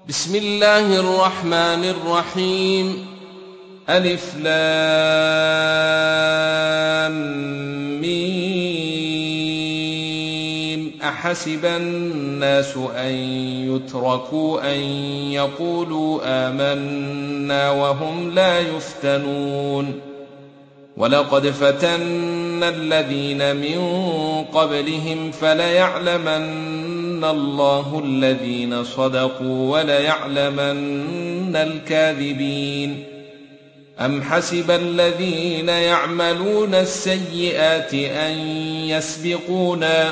بسم الله الرحمن الرحيم. ألف لام ميم. أحسب الناس أن يتركوا أن يقولوا آمنا وهم لا يفتنون. ولقد فتنا الذين من قبلهم فليعلمن الله الذين صدقوا وليعلمن الكاذبين. أم حسب الذين يعملون السيئات أن يسبقونا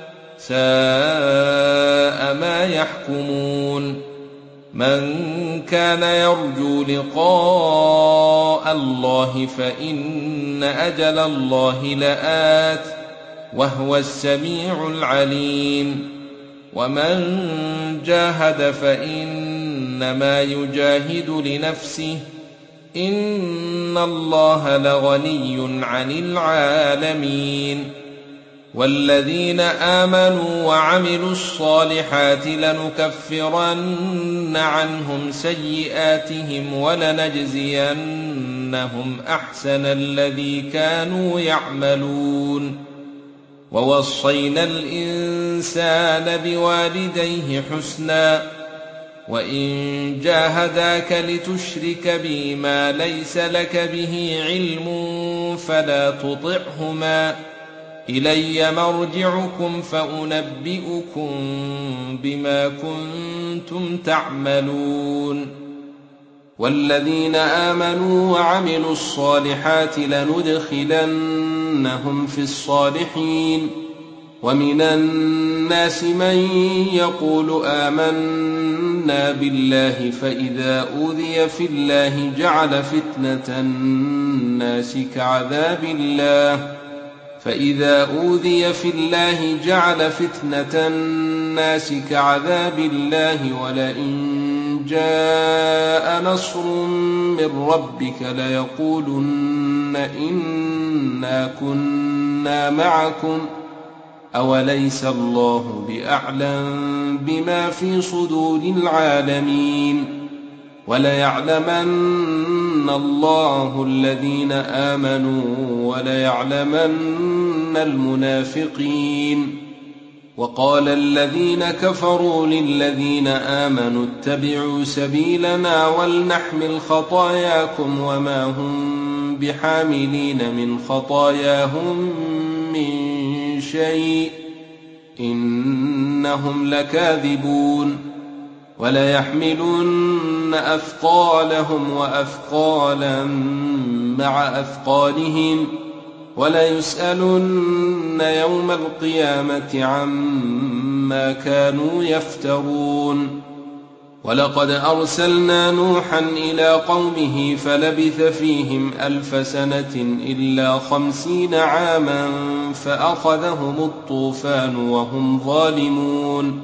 ساء ما يحكمون. من كان يرجو لقاء الله فإن أجل الله لآت وهو السميع العليم. ومن جاهد فإنما يجاهد لنفسه إن الله لغني عن العالمين. والذين آمنوا وعملوا الصالحات لنكفرن عنهم سيئاتهم ولنجزينهم أحسن الذي كانوا يعملون. ووصينا الإنسان بوالديه حسنا وإن جاهداك لتشرك بي ما ليس لك به علم فلا تطعهما إلي مرجعكم فأنبئكم بما كنتم تعملون. والذين آمنوا وعملوا الصالحات لندخلنهم في الصالحين. ومن الناس من يقول آمنا بالله فإذا أوذي في الله جعل فتنة الناس كعذاب الله ولئن جاء نصر من ربك ليقولن إنا كنا معكم أوليس الله بأعلم بما في صدور العالمين. وليعلمن الله الذين آمنوا وليعلمن المنافقين. وقال الذين كفروا للذين آمنوا اتبعوا سبيلنا ولنحمل خطاياكم وما هم بحاملين من خطاياهم من شيء إنهم لكاذبون. وليحملن أثقالهم وأثقالا مع أثقالهم وليسألن يوم القيامة عما كانوا يفترون. ولقد أرسلنا نوحا إلى قومه فلبث فيهم 1000 سنة إلا 50 عاما فأخذهم الطوفان وهم ظالمون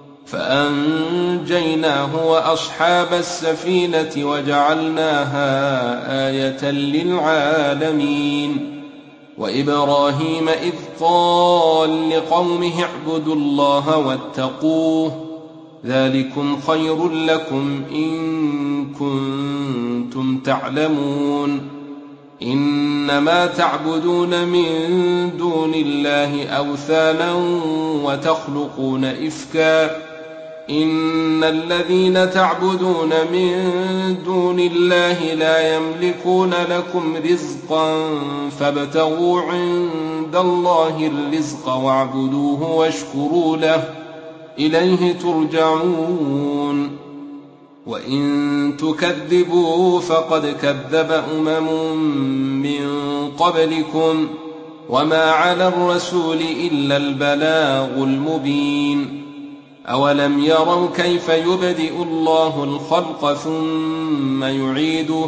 فأنجيناه وأصحاب السفينة وجعلناها آية للعالمين. وإبراهيم إذ قال لقومه اعبدوا الله واتقوه ذلكم خير لكم إن كنتم تعلمون. إنما تعبدون من دون الله أوثانا وتخلقون إفكا إن الذين تعبدون من دون الله لا يملكون لكم رزقا فابتغوا عند الله الرزق واعبدوه واشكروا له إليه ترجعون. وإن تكذبوا فقد كذب أمم من قبلكم وما على الرسول إلا البلاغ المبين. أولم يروا كيف يبدئ الله الخلق ثم يعيده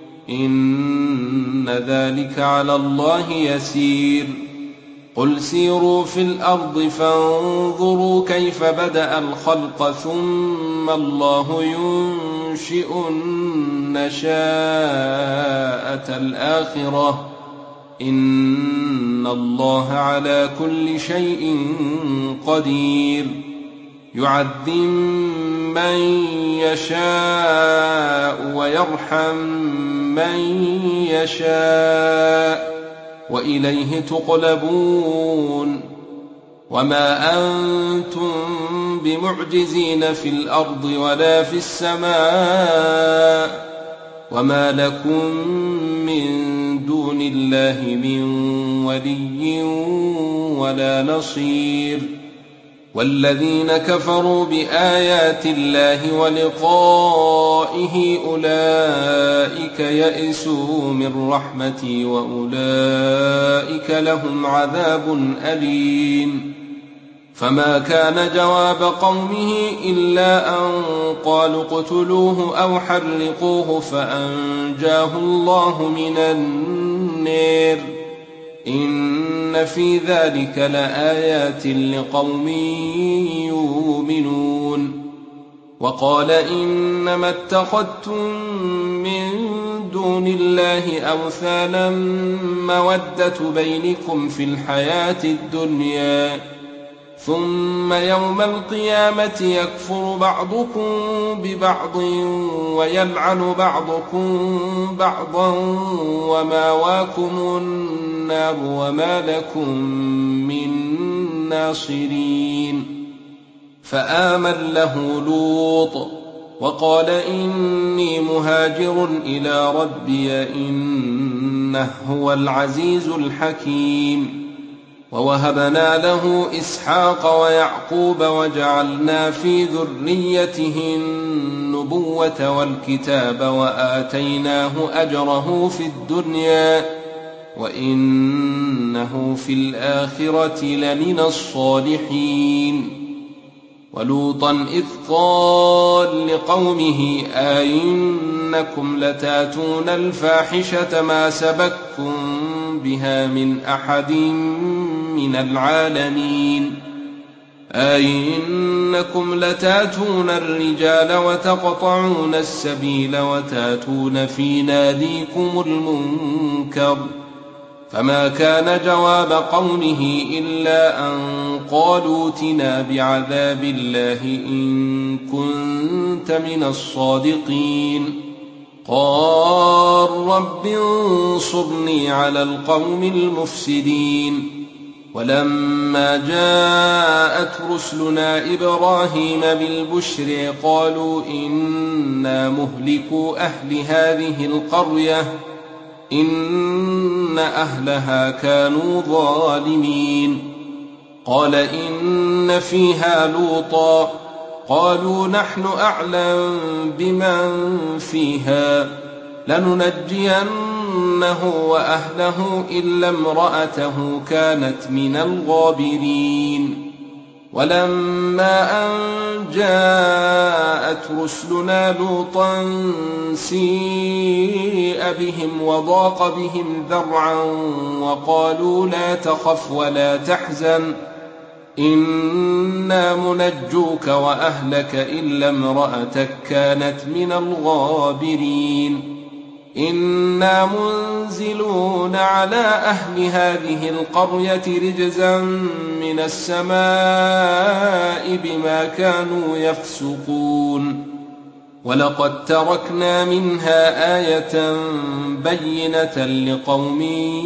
إن ذلك على الله يسير. قل سيروا في الأرض فانظروا كيف بدأ الخلق ثم الله ينشئ النشاءة الآخرة إن الله على كل شيء قدير. يعذب من يشاء ويرحم من يشاء وإليه تقلبون وما أنتم بمعجزين في الأرض ولا في السماء وما لكم من دون الله من ولي ولا نصير والذين كفروا بآيات الله ولقائه أولئك يئسوا من رحمتي وأولئك لهم عذاب أليم فما كان جواب قومه إلا أن قالوا اقتلوه أو حرقوه فأنجاه الله من النار إن في ذلك لآيات لقوم يؤمنون وقال إنما اتخذتم من دون الله أوثانا مودة بينكم في الحياة الدنيا ثم يوم القيامة يكفر بعضكم ببعض ويلعن بعضكم بعضا وماواكم النار وما لكم من ناصرين فآمن له لوط وقال إني مهاجر إلى ربي إنه هو العزيز الحكيم ووهبنا له إسحاق ويعقوب وجعلنا في ذريته النبوة والكتاب وآتيناه أجره في الدنيا وإنه في الآخرة لمن الصالحين ولوطا إذ قال لقومه أئنكم لتاتون الفاحشة ما سبقكم بها من أحد من العالمين أئنكم لتاتون الرجال وتقطعون السبيل وتاتون في ناديكم المنكر فما كان جواب قومه إلا أن قالوا ائتنا بعذاب الله إن كنت من الصادقين قال رب انصرني على القوم المفسدين ولما جاءت رسلنا إبراهيم بالبشر قالوا إنا مهلكو أهل هذه القرية إن أهلها كانوا ظالمين قال إن فيها لوطا قالوا نحن أعلم بمن فيها لننجينه وأهله إلا امرأته كانت من الغابرين ولما أن جاءت رسلنا لوطا سيء بهم وضاق بهم ذرعا وقالوا لا تخف ولا تحزن إنا منجوك وأهلك إلا امرأتك كانت من الغابرين إنا منزلون على أهل هذه القرية رجزا من السماء بما كانوا يفسقون ولقد تركنا منها آية بينة لقوم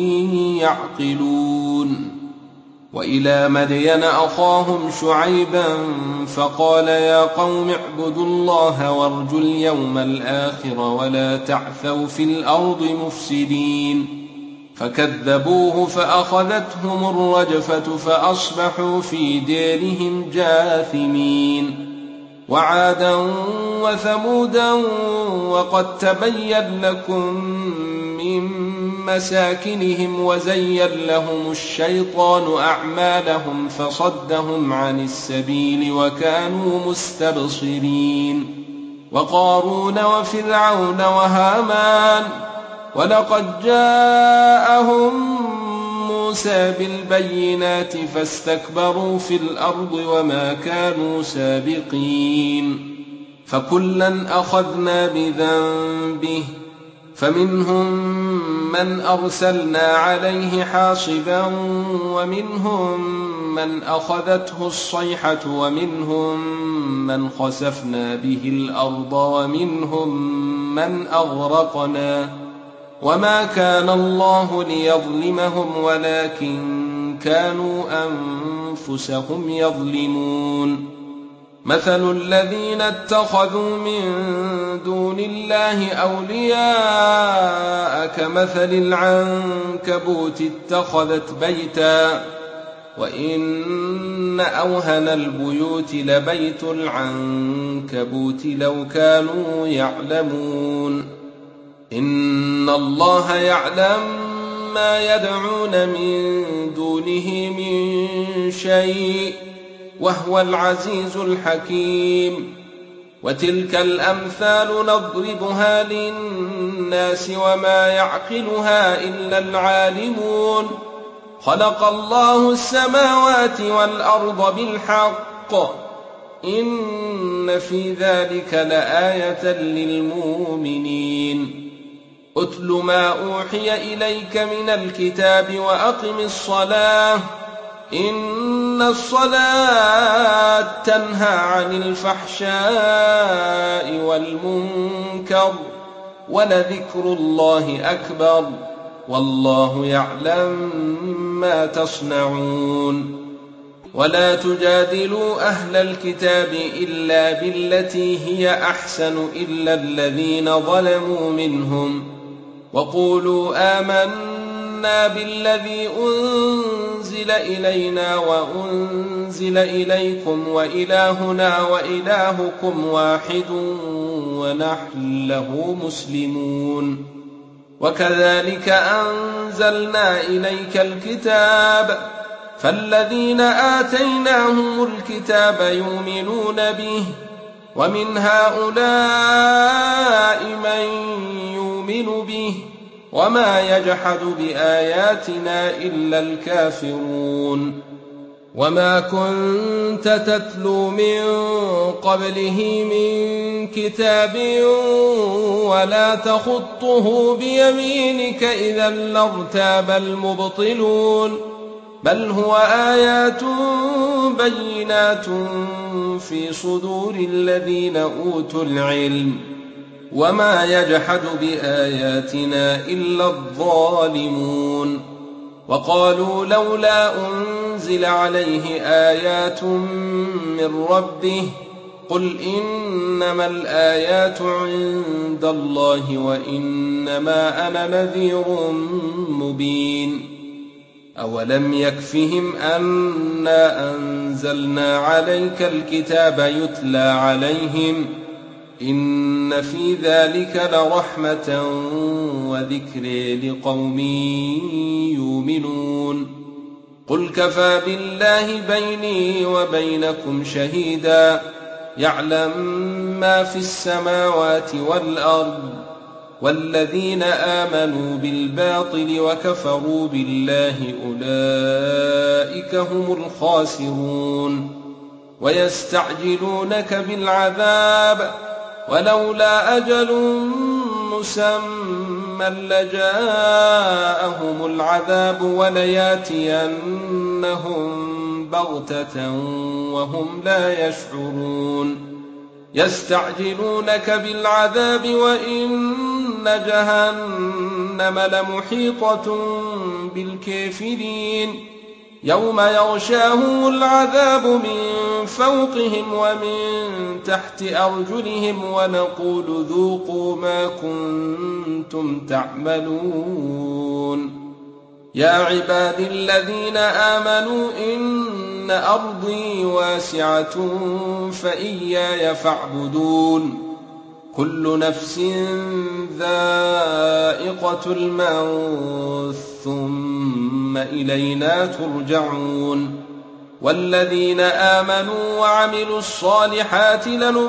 يعقلون وإلى مدين أخاهم شعيبا فقال يا قوم اعبدوا الله وارجوا اليوم الآخر ولا تعثوا في الأرض مفسدين فكذبوه فأخذتهم الرجفة فأصبحوا في ديرهم جاثمين وعادا وثمودا وقد تبين لكم من مساكنهم وزين لهم الشيطان أعمالهم فصدهم عن السبيل وكانوا مستبصرين وقارون وفرعون وهامان ولقد جاءهم موسى بالبينات فاستكبروا في الأرض وما كانوا سابقين فكلا أخذنا بذنبه فمنهم من أرسلنا عليه حاصبا ومنهم من أخذته الصيحة ومنهم من خسفنا به الأرض ومنهم من أغرقنا وما كان الله ليظلمهم ولكن كانوا أنفسهم يظلمون. مثل الذين اتخذوا من دون الله أولياء كمثل العنكبوت اتخذت بيتا وإن أوهن البيوت لبيت العنكبوت لو كانوا يعلمون. إن الله يعلم ما يدعون من دونه من شيء وهو العزيز الحكيم. وتلك الأمثال نضربها للناس وما يعقلها إلا العالمون. خلق الله السماوات والأرض بالحق إن في ذلك لآية للمؤمنين. أتل ما أوحي إليك من الكتاب وأقم الصلاة إن الصلاة تنهى عن الفحشاء والمنكر ولذكر الله أكبر والله يعلم ما تصنعون. ولا تجادلوا أهل الكتاب إلا بالتي هي أحسن إلا الذين ظلموا منهم وقولوا آمنا بالذي أنزل إلينا وأنزل إليكم وإلهنا وإلهكم واحد ونحن له مسلمون. وكذلك أنزلنا إليك الكتاب فالذين آتيناهم الكتاب يؤمنون به ومن هؤلاء من يؤمن به وما يجحد بآياتنا إلا الكافرون. وما كنت تتلو من قبله من كتاب ولا تخطه بيمينك إذا لارتاب المبطلون بل هو آيات بينات في صدور الذين أوتوا العلم وما يجحد بآياتنا إلا الظالمون. وقالوا لولا أنزل عليه آيات من ربه قل إنما الآيات عند الله وإنما أنا نذير مبين. أولم يكفهم أنا أنزلنا عليك الكتاب يتلى عليهم إن في ذلك لرحمة وذكر لقوم يؤمنون. قل كفى بالله بيني وبينكم شهيدا يعلم ما في السماوات والأرض والذين آمنوا بالباطل وكفروا بالله أولئك هم الخاسرون. ويستعجلونك بالعذاب ولولا أجل مسمى لجاءهم العذاب ولياتينهم بغتة وهم لا يشعرون. يستعجلونك بالعذاب وإن جهنم لمحيطة بالكافرين يوم يغشاهم العذاب من فوقهم ومن تحت أرجلهم ونقول ذوقوا ما كنتم تعملون. يا عباد الذين آمنوا إن أرضي واسعة فإياي فاعبدون. كل نفس ذائقة الموت ثم إلينا ترجعون. والذين آمنوا وعملوا الصالحات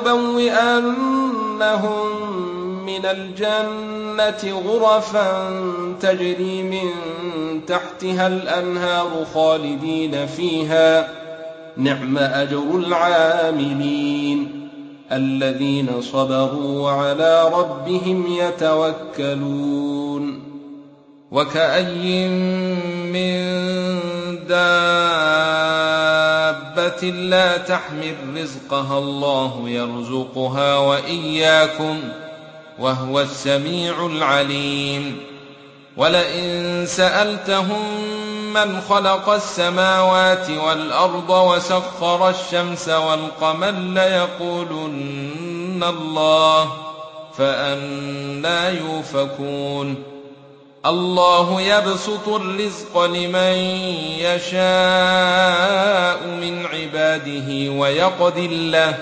لنبوئنهم من الجنة غرفا تجري من تحتها الأنهار خالدين فيها نعم أجر العاملين الذين صبروا وعلى ربهم يتوكلون. وكأي من دابة دابة لا تحمل رزقها الله يرزقها وإياكم وهو السميع العليم. ولئن سألتهم من خلق السماوات والأرض وسخر الشمس والقمر ليقولن الله، فأنى يؤفكون. الله يبسط الرزق لمن يشاء من عباده ويقدر له،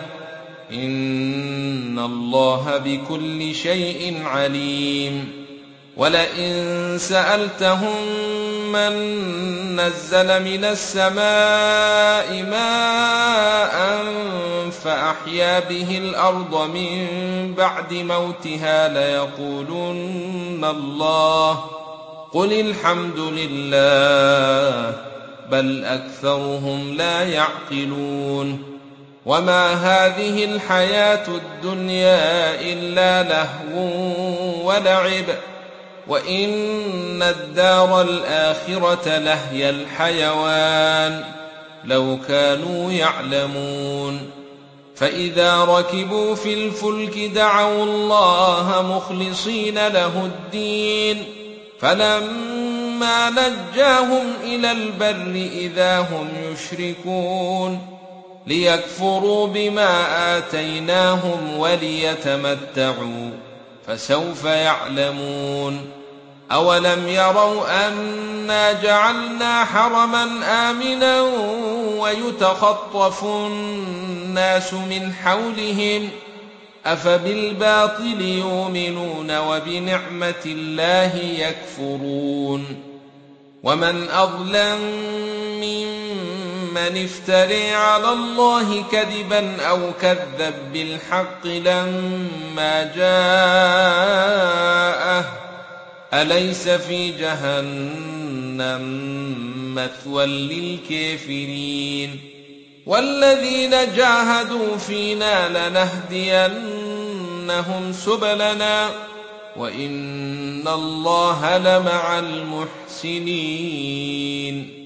إن الله بكل شيء عليم. ولئن سألتهم من نزل من السماء ماء فأحيا به الأرض من بعد موتها ليقولن الله، قل الحمد لله، بل أكثرهم لا يعقلون. وما هذه الحياة الدنيا إلا لهو ولعب، وإن الدار الآخرة لهي الحيوان لو كانوا يعلمون. فإذا ركبوا في الفلك دعوا الله مخلصين له الدين، فلما نجاهم إلى البر إذا هم يشركون، ليكفروا بما آتيناهم وليتمتعوا فسوف يعلمون. أولم يروا أنا جعلنا حرما آمنا ويتخطف الناس من حولهم، أفبالباطل يؤمنون وبنعمة الله يكفرون. ومن أظلم ممن افترى على الله كذبا أو كذب بالحق لما جاءه، أليس في جهنم مثوى للكافرين؟ والذين جاهدوا فينا لنهدينهم سبلنا وإن الله لمع المحسنين.